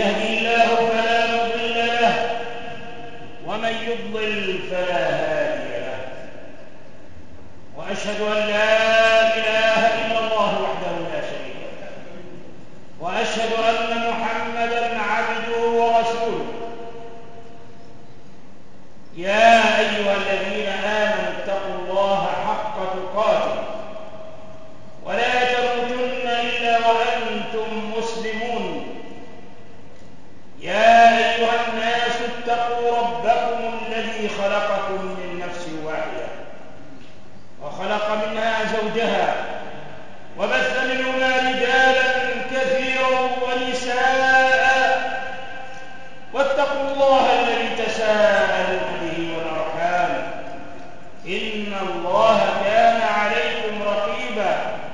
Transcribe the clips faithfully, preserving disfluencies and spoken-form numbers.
يهدي الله فلا مضل له ومن يضلل فلا هادي له، وأشهد أن لا إله إلا الله وحده لا شريك له، وأشهد أن محمدًا عبده ورسوله. يا أيها الذين آمنوا اتقوا الله حق تقاته ولا تموتن إلا وأنتم مسلمون. يا أيها الناس اتقوا ربكم الذي خلقكم من نفس واحدة وخلق منها زوجها وبث منهما رجالا كثيرا ونساء، واتقوا الله الذي تساءلون به والأرحام إن الله كان عليكم رقيبا.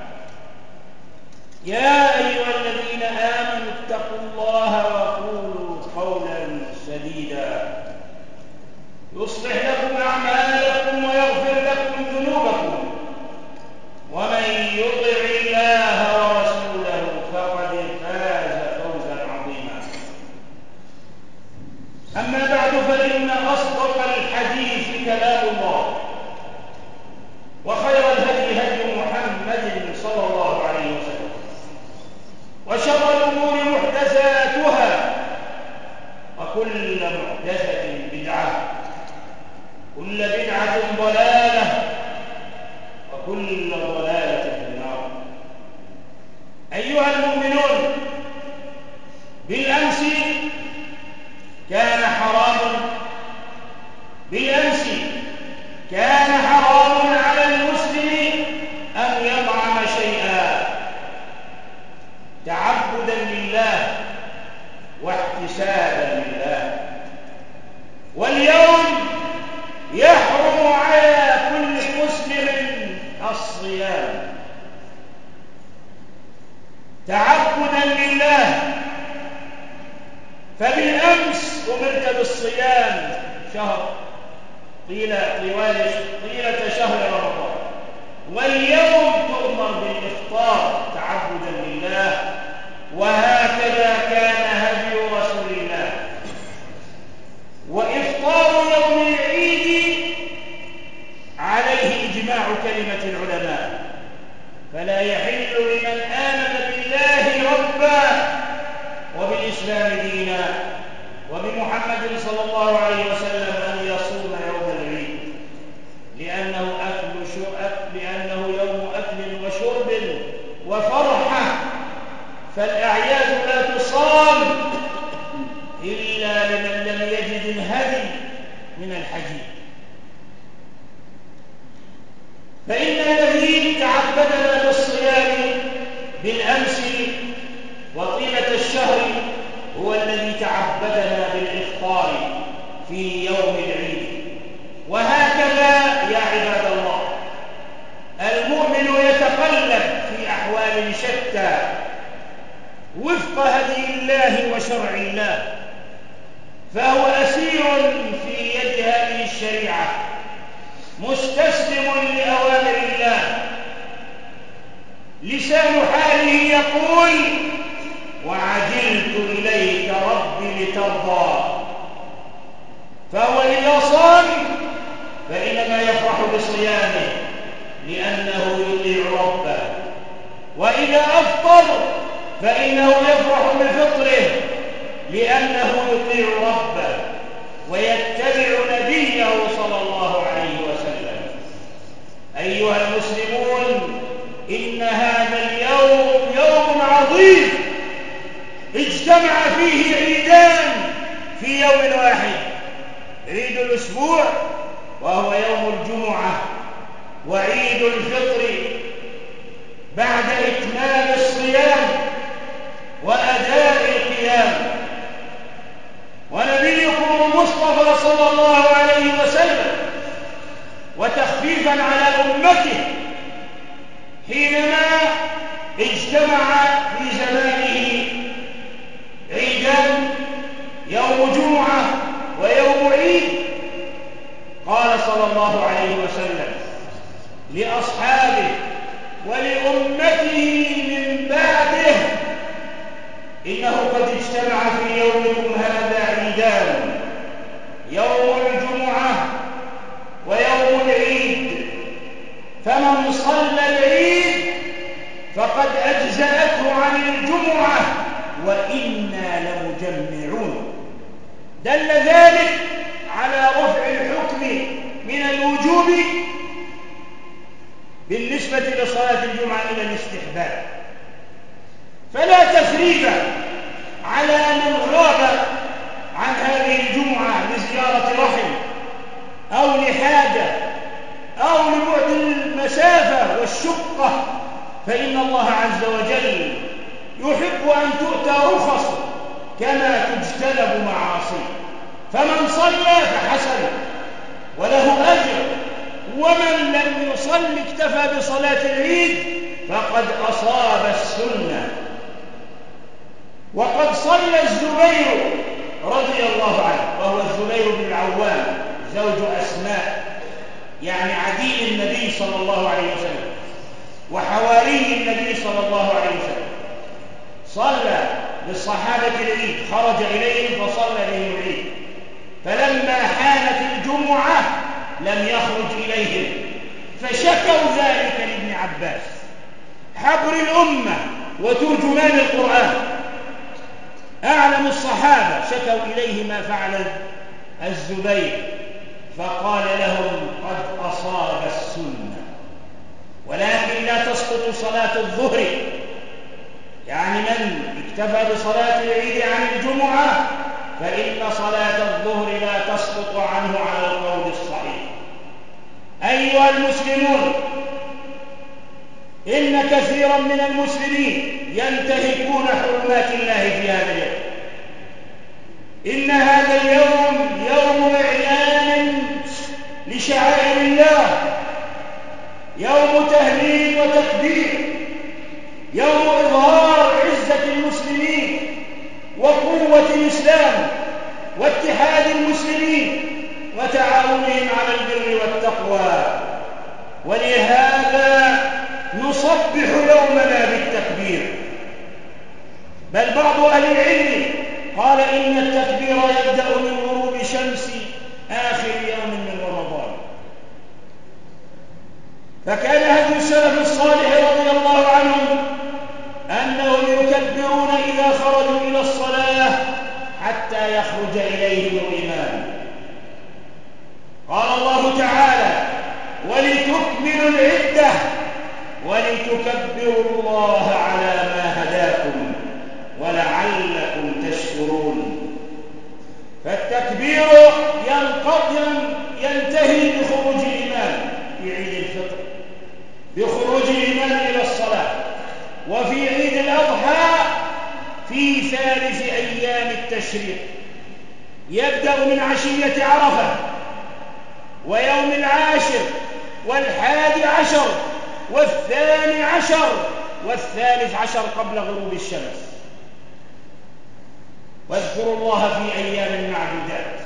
يا أيها الذين آمنوا اتقوا الله وقولوا قولا سديدا يصلح لكم أعمالكم ويغفر لكم ذنوبكم، ومن يطع الله ورسوله فقد فاز فوزا عظيما. أما بعد، فإن أصدق الحديث كلام الله، وخير الهدي هدي محمد صلى الله عليه وسلم، وشر الأمور محدثاتها، وكل محدثة بدعة، كل بدعة ضلالة، وكل ضلالة في النار. أيها المؤمنون، بالأمس كان حرام بالأمس كان حرام على المسلم أن يطعم شيئا تعبدا لله واحتسابا لله، واليوم يحرم على كل مسلم الصيام تعبدا لله. فبالأمس أمرت بالصيام شهر طيلة طيلة شهر رمضان، واليوم تؤمر بالإفطار تعبدا لله، وهكذا كان هدي رسول الله. وإفطار يوم العيد عليه إجماع كلمة العلماء، فلا يحل لمن آمن بالله ربا وبالإسلام دينا وبمحمد صلى الله عليه وسلم أن يصوم يوم العيد، لأنه أكل شرب لأنه يوم أكل وشرب وفرحة، فالأعياد لا تصام إلا لمن لم يجد الهدي من الحج. فإن الذي تعبدنا بالصيام بالأمس وطيلة الشهر هو الذي تعبدنا بالإفطار في يوم العيد. وهكذا يا عباد الله، المؤمن يتقلب في أحوال شتى وفق هدي الله وشرع الله، فهو أسير في يد هذه الشريعة مستسلم لأوامر الله. لسان حاله يقول: وعجلت إليك ربي لترضى. فهو إذا صام فإنما يفرح بصيامه لأنه يطيع ربه، وإذا أفطر فإنه يفرح بفطره لأنه يطيع ربه ويتبع نبيه صلى الله عليه وسلم. أيها المسلمون، إن هذا اليوم يوم عظيم اجتمع فيه عيدان في يوم واحد: عيد الأسبوع وهو يوم الجمعة، وعيد الفطر بعد إتمام الصيام وأداء القيام. ونبيكم المصطفى صلى الله عليه وسلم، وتخفيفا على أمته، حينما اجتمع في زمانه عيدان، يوم جمعة ويوم عيد، قال صلى الله عليه وسلم لأصحابه ولأمته من بعده: إنه قد اجتمع في يومكم هذا عيدان، يوم الجمعة ويوم العيد، فمن صلى العيد فقد أجزأته عن الجمعة وإنا لمجمعون. دل ذلك على رفع الحكم من الوجوب بالنسبة لصلاة الجمعة إلى الاستحباب، فلا تثريب على من غاب عن هذه الجمعة لزيارة رحم أو لحاجة أو لبعد المسافة والشقة، فإن الله عز وجل يحب أن تؤتى رخص كما تجتنب معاصي، فمن صلى فحسن وله أجر، ومن لم يصل اكتفى بصلاة العيد فقد أصاب السنة. وقد صلى الزبير رضي الله عنه، وهو الزبير بن العوام زوج أسماء، يعني عدي النبي صلى الله عليه وسلم وحواري النبي صلى الله عليه وسلم، صلى بالصحابة العيد، خرج إليهم فصلى بهم العيد، فلما حانت الجمعة لم يخرج إليهم، فشكوا ذلك لابن عباس حبر الأمة وترجمان القرآن، أعلم الصحابة، شكوا إليه ما فعل الزبير، فقال لهم قد أصاب السنة، ولكن لا تسقط صلاة الظهر، يعني من اكتفى بصلاة العيد عن الجمعة فإن صلاة الظهر لا تسقط عنه على القول الصحيح. أيها المسلمون، إن كثيرا من المسلمين ينتهكون حرمات الله في هذا اليوم. إن هذا اليوم يوم إعلان لشعائر الله، يوم تهليل وتكبير، يوم إظهار عزة المسلمين وقوة الإسلام واتحاد المسلمين وتعاونهم على البر والتقوى، ولهذا نصبح يومنا بالتكبير. بل بعض أهل العلم قال إن التكبير يبدأ من غروب شمس آخر يوم من رمضان. فكان هدي السلف الصالح رضي الله عنهم أنهم يكبرون إذا خرجوا إلى الصلاة حتى يخرج إليهم الإمام. قال الله تعالى: ولتكملوا العدة ولتكبروا الله على ما هداكم ولعلكم تشكرون. فالتكبير ينتهي بخروج الإمام في عيد الفطر، بخروج الإمام إلى الصلاة، وفي عيد الأضحى في ثالث أيام التشريق، يبدأ من عشية عرفة ويوم العاشر والحادي عشر والثاني عشر والثالث عشر قبل غروب الشمس. واذكروا الله في أيام معدودات.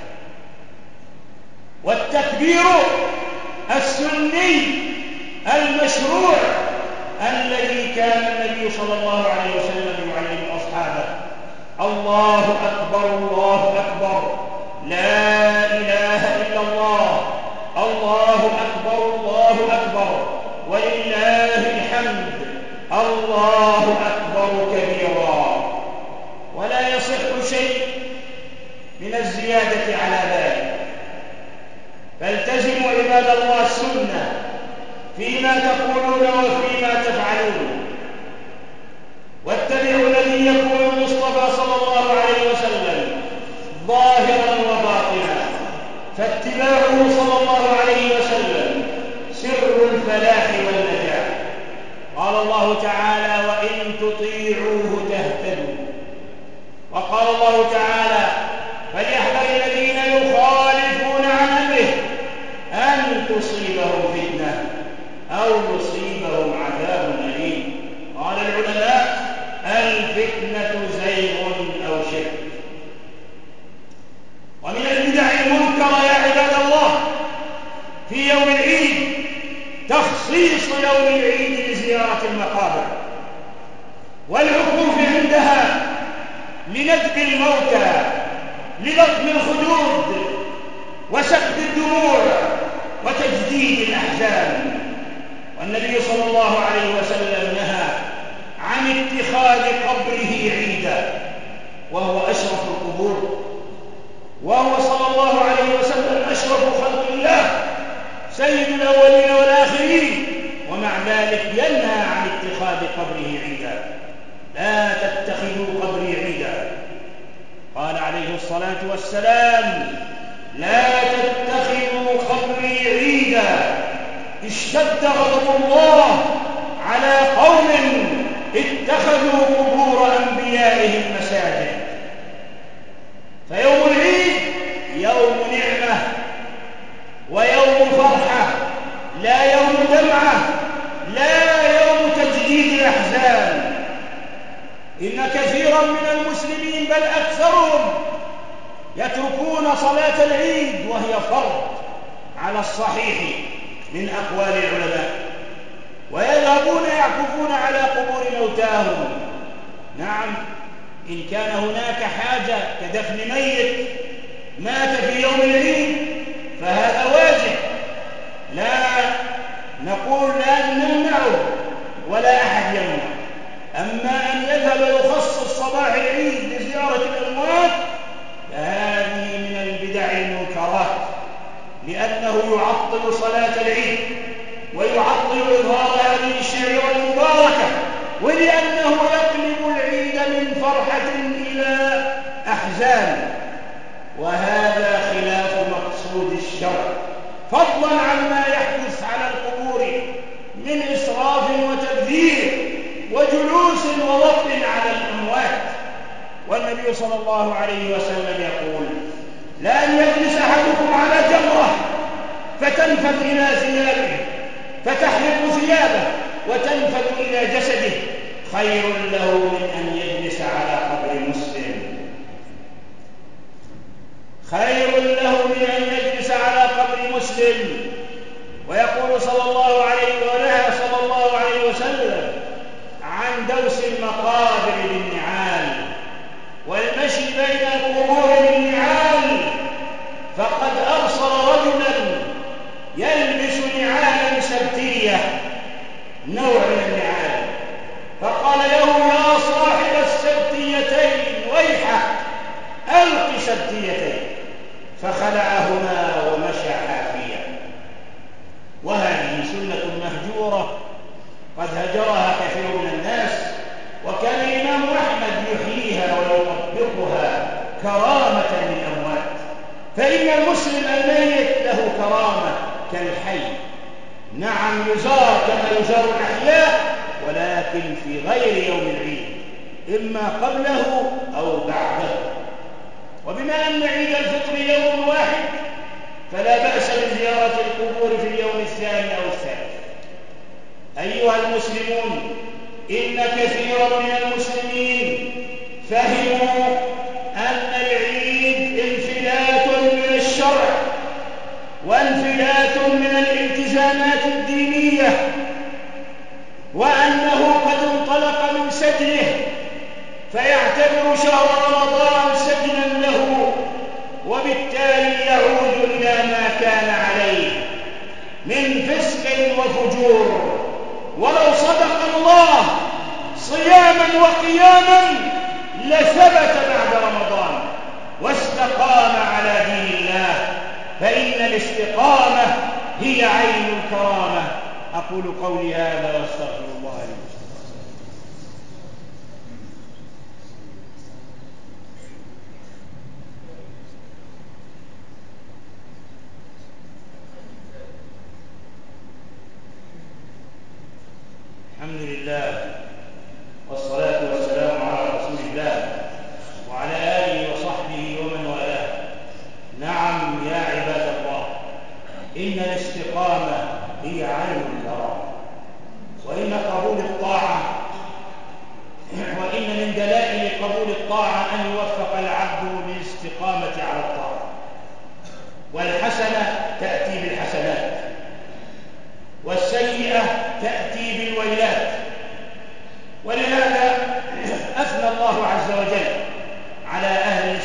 والتكبير السني المشروع الذي كان النبي صلى الله عليه وسلم يعلم أصحابه: الله أكبر الله أكبر، لا إله إلا الله، الله أكبر الله أكبر، ولله الحمد، الله أكبر كبيرا. ولا يصح شيء من الزيادة على ذلك. فالتزموا عباد الله السنة فيما تقولون وفيما تفعلون، واتبعوا الذي يقول المصطفى صلى الله عليه وسلم ظاهرا وباطنا، فاتباعه صلى الله عليه وسلم سر الفلاح والنجاح. قال الله تعالى: وإن تطيعوه تهتدوا. وقال الله تعالى: فليحذر الذين يخالفون عن أمره أن تصيبهم فتنة أو يصيبهم عذاب أليم. قال العلماء: الفتنة زيغ أو شرك. ومن البدع المنكرة يا عباد الله في يوم العيد تخصيص يوم العيد لزيارة المقابر والعكوف عندها لندب الموتى، للطم الخدود، وسكب الدموع، وتجديد الأحزان. والنبي صلى الله عليه وسلم نهى عن اتخاذ قبره عيدا، وهو أشرف القبور، وهو صلى الله عليه وسلم أشرف خلق الله، سيد الأولين والآخرين، ومع ذلك ينهى عن اتخاذ قبره عيدا. لا تتخذوا قبري عيدا. قال عليه الصلاة والسلام: لا تتخذوا قبري عيدا. اشتد غضب الله على قوم اتخذوا قبور أنبيائهم مساجد. فيوم العيد يوم نعمة ويوم فرحة، لا يوم دمعة، لا يوم تجديد الأحزان. إن كثيرا من المسلمين بل أكثرهم يتركون صلاة العيد وهي فرض على الصحيح من أقوال العلماء، ويذهبون يعكفون على قبور موتاهم. نعم، إن كان هناك حاجة كدفن ميت مات في يوم العيد فهذا واجب، لا نقول لا نمنعه ولا أحد يمنع. أما أن يذهب يخصص صباح العيد لزيارة الأموات فهذه من البدع المنكرات، لأنه يعطل صلاة العيد ويعطل إظهار هذه الشعيرة المباركة، ولأنه يقلب العيد من فرحة إلى أحزان، وهذا خلاف مقصود الشرع، فضلا عما يحدث على القبور من إسراف وتبذير وجلوس ووقت على الأموات. والنبي صلى الله عليه وسلم يقول: لا أن يجلس أحدكم على جمرة فتنفذ إلى ثيابه فتحرق ثيابه وتنفذ إلى جسده خير له من أن يجلس على قبر مسلم. خير له من أن يجلس على قبر مسلم. ويقول صلى الله عليه ونهى صلى الله عليه وسلم عن دوس المقابر بالنعال والمشي بين القبور بالنعال، فقد أرسل رجلا يلبس نعالا سبتية، نوع من النعال، فقال له: يا صاحب السبتيتين ويحك، ألق سبتيتين، فخلعهما ومشى حافيا. وهذه سنة مهجورة قد هجرها كثير من الناس، وكان الإمام أحمد يحييها ويطبقها كرامة للأموات. فإن المسلم الميت له كرامة كالحي، نعم يزار كما يزار الأحياء، ولكن في غير يوم العيد، إما قبله أو بعده. وبما أن عيد الفطر يوم واحد فلا بأس بزيارة القبور في اليوم الثاني أو الثالث. أيها المسلمون، إن كثيرا من المسلمين فهموا أن العيد انفلات من الشرع وانفلات من الالتزامات الدينية، وأنه قد انطلق من سجنه فيعتبر شهر رمضان سجنا له، وبالتالي يعود إلى ما كان عليه من فسق وفجور. ولو صدق الله صياما وقياما لثبت بعد رمضان واستقام على دين الله، فإن الاستقامة هي عين الكرامة. أقول قولي هذا واستغفر الله لي. الحمد لله والصلاة والسلام على رسول الله وعلى آله وصحبه ومن والاه. نعم يا عباد الله، إن الاستقامة هي عين الكرامة، وإن قبول الطاعة وإن من دلائل قبول الطاعة أن يوفق العبد بالاستقامة على الطاعة. والحسنة تأتي بالحسنات، والسيئة تأتي بالويلات. ولهذا أثنى الله عز وجل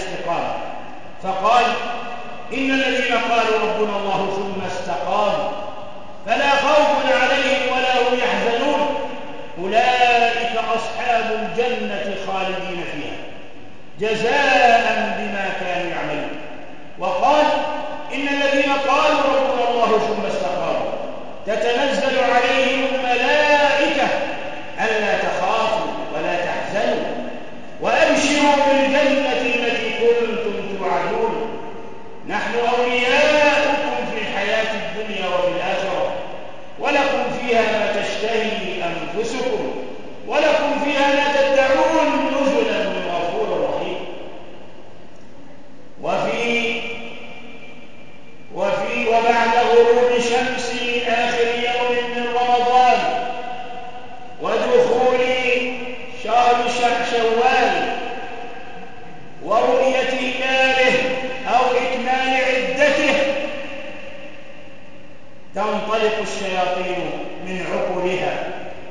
الاستقامة، فقال إن الذين قالوا ربنا الله ثم استقاموا فلا خوف عليهم ولا هم يحزنون أولئك أصحاب الجنة خالدين فيها جزاء بما كانوا يعملون. وقال إن الذين قالوا ربنا الله ثم استقاموا تتنزل عليهم الملائكة ألا تخافوا ولا تحزنوا وأبشروا بالجنة التي كنتم توعدون نحن أولياؤكم في الحياة الدنيا وفي الآخرة ولكم فيها ما تشتهي أنفسكم ولكم فيها ما تدعون نزلا من غفور رحيم. وفي وفي وبعد غروب شمس آخر يوم من رمضان ودخول شهر شوال ورؤية هلاله أو إكمال عدته تنطلق الشياطين من عقولها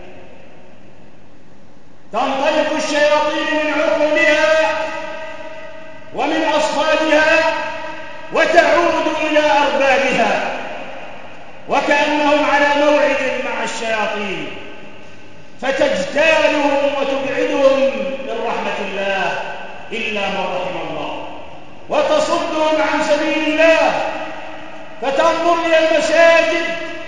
تنطلق الشياطين من عقولها ومن أصفادها وتعود إلى أربابها وكأنهم على موعد مع الشياطين فتجتالهم وتبعدهم من رحمة الله إلا من رحم الله وتصدهم عن سبيل الله فتنظر إلى المساجد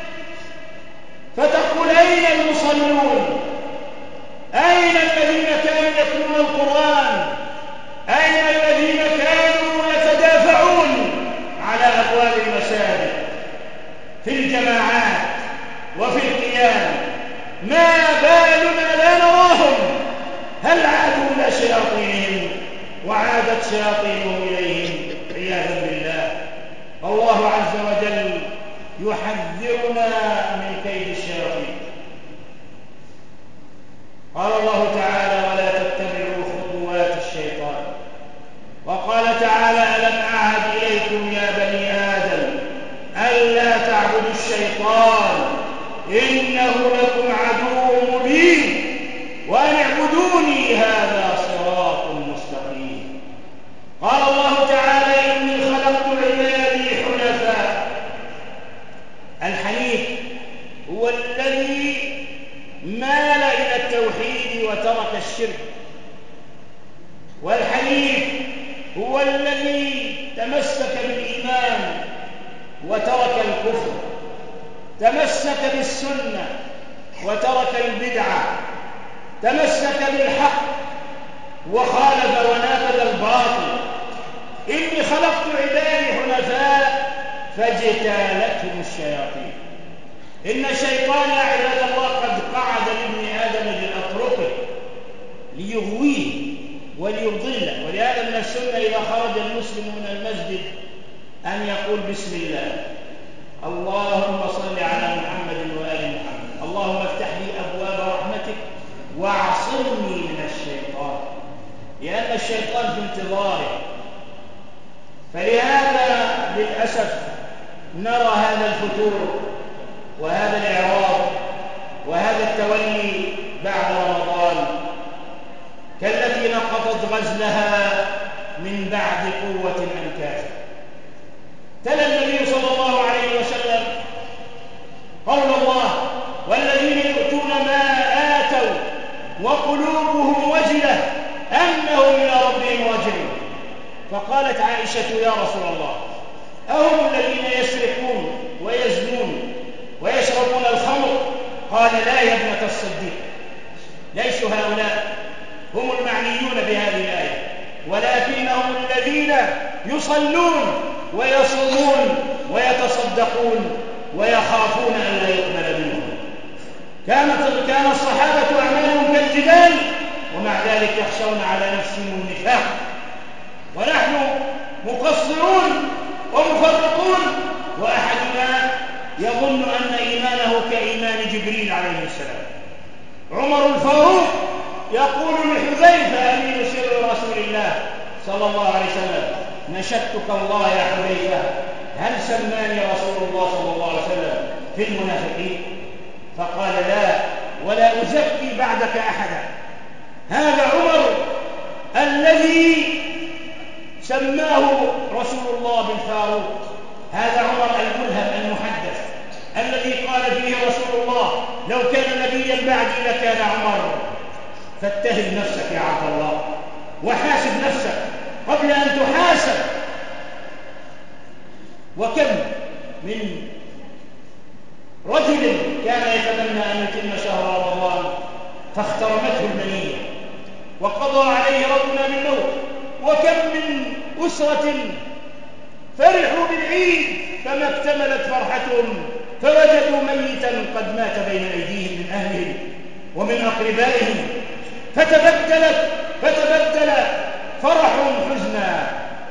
فتقول أين المصلون؟ أين الذين كانوا يتلون القرآن؟ أين الذين كانوا يتدافعون على أبواب المساجد في الجماعات وفي القيام؟ ما بالنا لا نراهم؟ هل عادوا إلى شياطينهم وعادت شياطينهم إليهم عياذا بالله؟ الله عز وجل يحذرنا من كيد الشياطين. قال الله تعالى ولا تتبعوا خطوات الشيطان. وقال تعالى ألم أعهد إليكم يا بني آدم ألا تعبدوا الشيطان إنه لكم عدو مبين وأن اعبدوني هذا صراط مستقيم. قال الله تعالى إني خلقت عبادي حنفاء. الحنيف هو الذي مال إلى التوحيد وترك الشرك، والحنيف هو الذي تمسك بالإيمان وترك الكفر، تمسك بالسنة وترك البدعة، تمسك بالحق وخالف ونابذ الباطل. إني خلقت عبادي حنفاء فاجتالتهم الشياطين. إن الشيطان يا عباد الله قد قعد لابن آدم لأطرقه ليغويه وليضله، ولهذا من السنة إذا خرج المسلم من المسجد أن يقول بسم الله اللهم صل على محمد وآل محمد اللهم افتح لي أبواب رحمتك واعصمني من الشيطان، لأن الشيطان في انتظاره. فلهذا للأسف نرى هذا الفتور وهذا الإعراض وهذا التولي بعد رمضان كالتي نقضت غزلها من بعد قوة أنكاثا. تلا النبي صلى الله عليه وسلم قول الله والذين يؤتون ما آتوا وقلوبهم وجلة أنهم إلى ربهم راجعون. فقالت عائشة يا رسول الله أهم الذين يسرقون ويزنون ويشربون الخمر؟ قال لا يا ابنة الصديق، ليسوا هؤلاء هم المعنيون بهذه الآية، ولكنهم الذين يصلون ويصومون ويتصدقون ويخافون أن لا يقبل منهم. كانت كان الصحابة أعمالهم كالجبال ومع ذلك يخشون على نفسهم النفاق، ونحن مقصرون ومفرطون، وأحدنا يظن أن إيمانه كإيمان جبريل عليه السلام. عمر الفاروق يقول لحذيفة أمين سر رسول الله صلى الله عليه وسلم نشدتك الله يا حذيفة هل سماني رسول الله صلى الله عليه وسلم في المنافقين؟ فقال لا ولا أزكي بعدك أحدا. هذا عمر الذي سماه رسول الله بالفاروق. هذا عمر الملهم المحدث الذي قال فيه رسول الله لو كان نبيا بعدي لكان عمر. فاتهم نفسك يا عبد الله وحاسب نفسك قبل أن تحاسب. وكم من رجل كان يتمنى أن يتم شهر رمضان فاخترمته المنية وقضى عليه ربنا بالموت. وكم من أسرة فرحوا بالعيد فما اكتملت فرحتهم فوجدوا ميتا قد مات بين أيديهم من أهلهم ومن أقربائهم، فتبدلت فتبدل فرحهم حزنا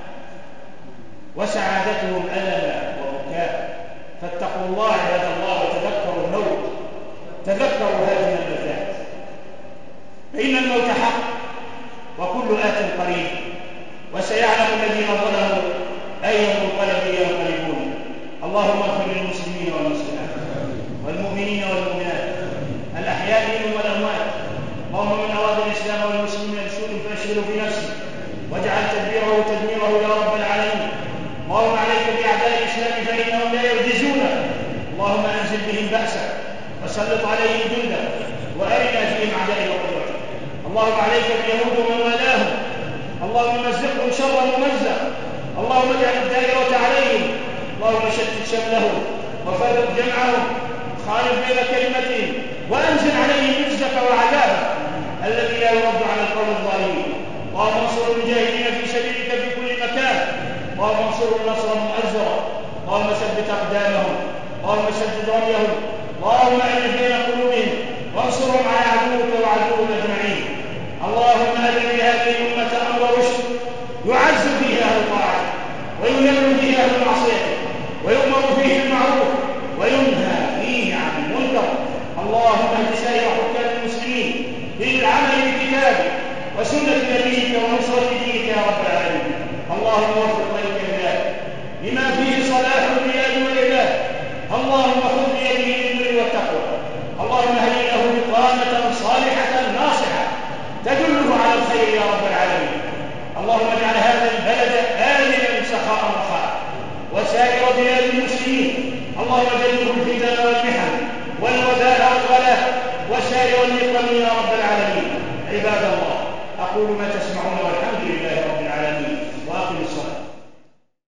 وسعادتهم ألما وبكاء. فاتقوا الله عباد الله وتذكروا الموت، تذكروا هذه اللذات، فإن الموت حق وكل آت قريب، وسيعلم الذين ظلموا أي منقلب ينقلبون. اللهم اغفر للمسلمين والمسلمات والمؤمنين والمؤمنات الأحياء منهم والأموات. اللهم من أراد الإسلام والمسلمين بسوء فأشغله في نفسه واجعل تدبيره تدميره يا رب العالمين. اللهم عليك بأعداء الإسلام فإنهم لا يعجزونك. اللهم أنزل بهم بأسك وسلط عليهم جندك وأرنا فيهم عجائب قدرتك. اللهم عليك باليهود ومن والاهم، اللهم مزقهم شر ممزق. اللهم اجعل الدائرة عليهم، اللهم شتت شملهم وفرق جمعهم، خالف بين كلمتهم، وأنزل عليهم رزقك وعذابك الذي لا يرد على القوم الظالمين. اللهم انصر المجاهدين في سبيلك في كل مكان، اللهم انصرهم نصرا مؤزرا، اللهم ثبت أقدامهم، اللهم سدد رميهم، اللهم ألف بين قلوبهم وانصرهم على عدوك وعدوهم أجمعين. اللهم أذن لهذه الأمة أمر رشد يعز فيه أهل طاعته ويذل فيه أهل معصيته ويؤمر فيه بالمعروف وينهى فيه عن المنكر. اللهم اهد سائر حكام المسلمين للعمل بكتابك وسنة نبيك ونصرة دينك يا رب العالمين. اللهم وفق ملك البلاد لما فيه صلاح البلاد والعباد. اللهم خذ بيده للبر والتقوى. اللهم هيئ له بطانة صالحة ناصحة تدله على الخير يا رب العالمين. اللهم اجعل هذا البلد آمنا سخاء رخاء وسائر بلاد المسلمين. اللهم جنبه الفتن والمحن والوباء والغلاء وسائر النقم يا رب العالمين. عباد الله، أقول ما تسمعون والحمد